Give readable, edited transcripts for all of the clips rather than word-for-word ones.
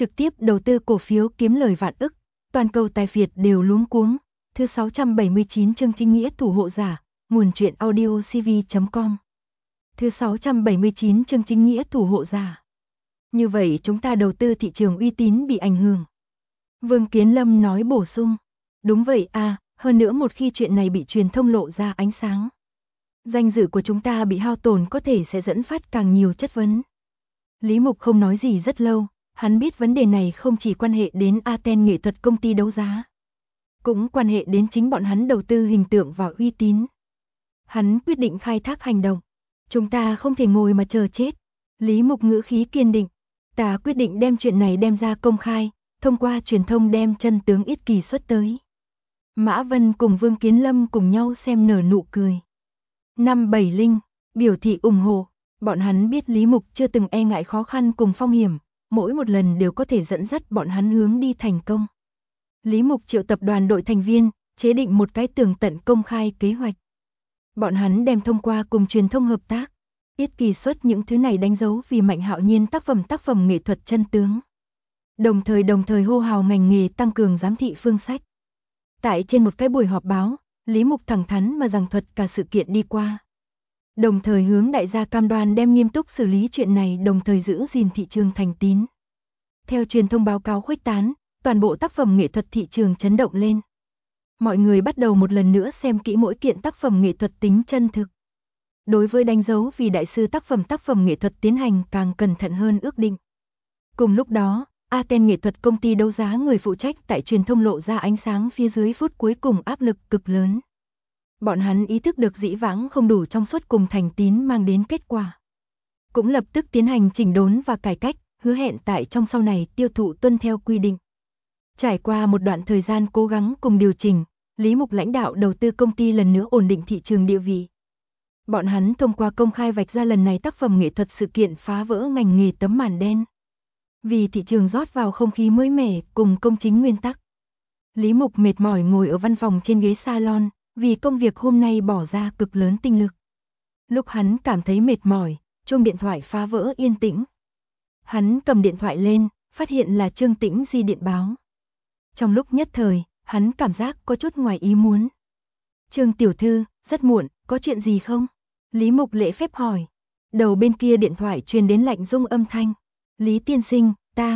trực tiếp đầu tư cổ phiếu kiếm lời vạn ức, toàn cầu tài phiệt đều luống cuống. Thứ 679 chương chính nghĩa thủ hộ giả, nguồn truyện audio cv.com. Thứ 679 chương chính nghĩa thủ hộ giả. Như vậy chúng ta đầu tư thị trường uy tín bị ảnh hưởng. Vương Kiến Lâm nói bổ sung. Đúng vậy à, hơn nữa một khi chuyện này bị truyền thông lộ ra ánh sáng, danh dự của chúng ta bị hao tổn có thể sẽ dẫn phát càng nhiều chất vấn. Lý Mục không nói gì rất lâu, hắn biết vấn đề này không chỉ quan hệ đến Aten nghệ thuật công ty đấu giá, cũng quan hệ đến chính bọn hắn đầu tư hình tượng và uy tín. Hắn quyết định khai thác hành động. Chúng ta không thể ngồi mà chờ chết. Lý Mục ngữ khí kiên định. Ta quyết định đem chuyện này đem ra công khai, thông qua truyền thông đem chân tướng Yết Kỳ xuất tới. Mã Vân cùng Vương Kiến Lâm cùng nhau xem nở nụ cười. 570 biểu thị ủng hộ. Bọn hắn biết Lý Mục chưa từng e ngại khó khăn cùng phong hiểm, mỗi một lần đều có thể dẫn dắt bọn hắn hướng đi thành công. Lý Mục triệu tập đoàn đội thành viên, chế định một cái tường tận công khai kế hoạch. Bọn hắn đem thông qua cùng truyền thông hợp tác, Yết Kỳ xuất những thứ này đánh dấu vì Mạnh Hạo Nhiên tác phẩm nghệ thuật chân tướng. Đồng thời hô hào ngành nghề tăng cường giám thị phương sách. Tại trên một cái buổi họp báo, Lý Mục thẳng thắn mà giảng thuật cả sự kiện đi qua. Đồng thời hướng đại gia cam đoan đem nghiêm túc xử lý chuyện này, đồng thời giữ gìn thị trường thành tín. Theo truyền thông báo cáo khuếch tán, toàn bộ tác phẩm nghệ thuật thị trường chấn động lên. Mọi người bắt đầu một lần nữa xem kỹ mỗi kiện tác phẩm nghệ thuật tính chân thực. Đối với đánh dấu vì đại sư tác phẩm nghệ thuật tiến hành càng cẩn thận hơn ước định. Cùng lúc đó, Aten nghệ thuật công ty đấu giá người phụ trách tại truyền thông lộ ra ánh sáng phía dưới phút cuối cùng áp lực cực lớn. Bọn hắn ý thức được dĩ vãng không đủ trong suốt cùng thành tín mang đến kết quả. Cũng lập tức tiến hành chỉnh đốn và cải cách, hứa hẹn tại trong sau này tiêu thụ tuân theo quy định. Trải qua một đoạn thời gian cố gắng cùng điều chỉnh, Lý Mục lãnh đạo đầu tư công ty lần nữa ổn định thị trường địa vị. Bọn hắn thông qua công khai vạch ra lần này tác phẩm nghệ thuật sự kiện phá vỡ ngành nghề tấm màn đen. Vì thị trường rót vào không khí mới mẻ cùng công chính nguyên tắc. Lý Mục mệt mỏi ngồi ở văn phòng trên ghế salon, vì công việc hôm nay bỏ ra cực lớn tinh lực. Lúc hắn cảm thấy mệt mỏi, chuông điện thoại phá vỡ yên tĩnh. Hắn cầm điện thoại lên, phát hiện là Trương Tĩnh Di điện báo. Trong lúc nhất thời, hắn cảm giác có chút ngoài ý muốn. Trương tiểu thư, rất muộn, có chuyện gì không? Lý Mục lễ phép hỏi. Đầu bên kia điện thoại truyền đến lạnh rung âm thanh. Lý tiên sinh,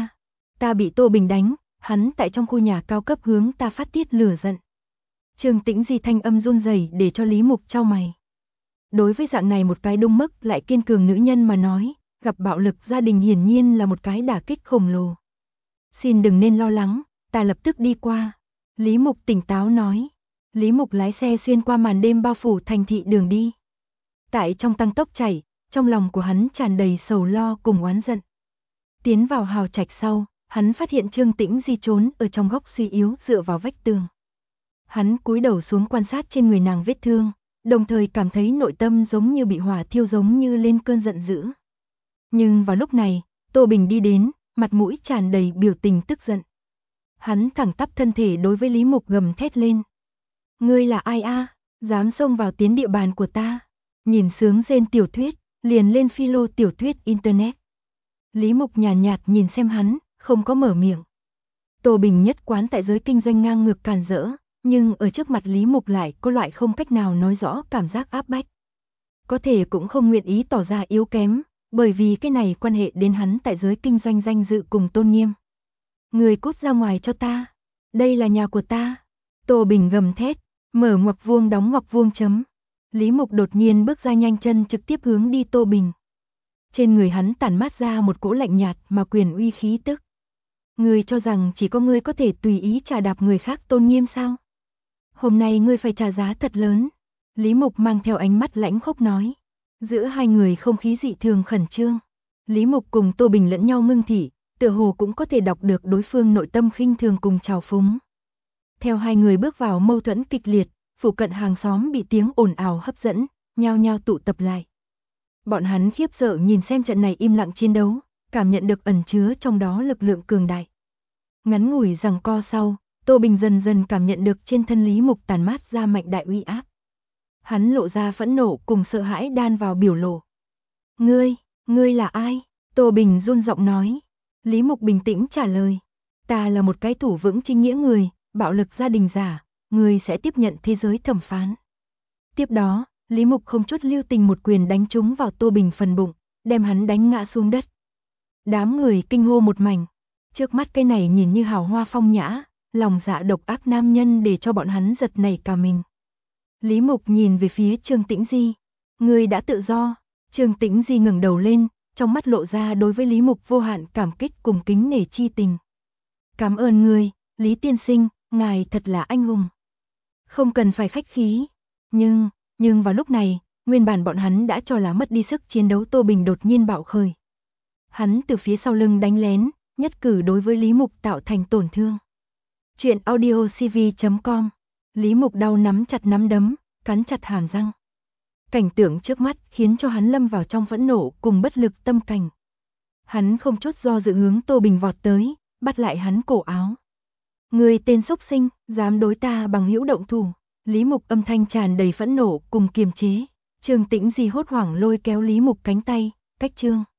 ta bị Tô Bình đánh, hắn tại trong khu nhà cao cấp hướng ta phát tiết lửa giận. Trương Tĩnh Di thanh âm run rẩy để cho Lý Mục chau mày. Đối với dạng này một cái đung mấc lại kiên cường nữ nhân mà nói, gặp bạo lực gia đình hiển nhiên là một cái đả kích khổng lồ. Xin đừng nên lo lắng, ta lập tức đi qua. Lý Mục tỉnh táo nói. Lý Mục lái xe xuyên qua màn đêm bao phủ thành thị đường đi. Tại trong tăng tốc chạy, trong lòng của hắn tràn đầy sầu lo cùng oán giận. Tiến vào hào trạch sau, hắn phát hiện Trương Tĩnh Di trốn ở trong góc suy yếu dựa vào vách tường. Hắn cúi đầu xuống quan sát trên người nàng vết thương, đồng thời cảm thấy nội tâm giống như bị hỏa thiêu, giống như lên cơn giận dữ. Nhưng vào lúc này, Tô Bình đi đến, mặt mũi tràn đầy biểu tình tức giận. Hắn thẳng tắp thân thể đối với Lý Mục gầm thét lên. Ngươi là ai a? Dám xông vào tiến địa bàn của ta? Nhìn sướng rên tiểu thuyết, liền lên philo tiểu thuyết internet. Lý Mục nhàn nhạt nhìn xem hắn, không có mở miệng. Tô Bình nhất quán tại giới kinh doanh ngang ngược càn rỡ, nhưng ở trước mặt Lý Mục lại có loại không cách nào nói rõ cảm giác áp bách. Có thể cũng không nguyện ý tỏ ra yếu kém, bởi vì cái này quan hệ đến hắn tại giới kinh doanh danh dự cùng tôn nghiêm. Người cút ra ngoài cho ta, đây là nhà của ta. Tô Bình gầm thét, mở ngoặc vuông đóng ngoặc vuông chấm. Lý Mục đột nhiên bước ra nhanh chân trực tiếp hướng đi Tô Bình. Trên người hắn tản mát ra một cỗ lạnh nhạt mà quyền uy khí tức. Ngươi cho rằng chỉ có ngươi có thể tùy ý trà đạp người khác tôn nghiêm sao? Hôm nay ngươi phải trả giá thật lớn. Lý Mục mang theo ánh mắt lãnh khốc nói. Giữa hai người không khí dị thường khẩn trương. Lý Mục cùng Tô Bình lẫn nhau ngưng thị, tựa hồ cũng có thể đọc được đối phương nội tâm khinh thường cùng trào phúng. Theo hai người bước vào mâu thuẫn kịch liệt, phụ cận hàng xóm bị tiếng ồn ào hấp dẫn, nhao nhao tụ tập lại. Bọn hắn khiếp sợ nhìn xem trận này im lặng chiến đấu, cảm nhận được ẩn chứa trong đó lực lượng cường đại. Ngắn ngủi giằng co sau, Tô Bình dần dần cảm nhận được trên thân Lý Mục tàn mát ra mạnh đại uy áp. Hắn lộ ra phẫn nộ cùng sợ hãi đan vào biểu lộ. Ngươi là ai? Tô Bình run giọng nói. Lý Mục bình tĩnh trả lời. Ta là một cái thủ vững chính nghĩa người, bạo lực gia đình giả, người sẽ tiếp nhận thế giới thẩm phán. Tiếp đó, Lý Mục không chút lưu tình một quyền đánh trúng vào Tô Bình phần bụng, đem hắn đánh ngã xuống đất. Đám người kinh hô một mảnh. Trước mắt cái này nhìn như hào hoa phong nhã, lòng dạ độc ác nam nhân để cho bọn hắn giật nảy cả mình. Lý Mục nhìn về phía Trương Tĩnh Di. Người đã tự do. Trương Tĩnh Di ngẩng đầu lên, trong mắt lộ ra đối với Lý Mục vô hạn cảm kích cùng kính nể chi tình. Cảm ơn người, Lý tiên sinh, ngài thật là anh hùng. Không cần phải khách khí. Nhưng vào lúc này, nguyên bản bọn hắn đã cho là mất đi sức chiến đấu Tô Bình đột nhiên bạo khởi. Hắn từ phía sau lưng đánh lén, nhất cử đối với Lý Mục tạo thành tổn thương. Chuyện audiocv.com. Lý Mục đau nắm chặt nắm đấm, cắn chặt hàm răng. Cảnh tượng trước mắt khiến cho hắn lâm vào trong phẫn nộ cùng bất lực tâm cảnh. Hắn không chút do dự hướng Tô Bình vọt tới, bắt lại hắn cổ áo. Người tên xúc sinh, dám đối ta bằng hữu động thủ. Lý Mục âm thanh tràn đầy phẫn nộ cùng kiềm chế. Trương Tĩnh Di hốt hoảng lôi kéo Lý Mục cánh tay, cách Trương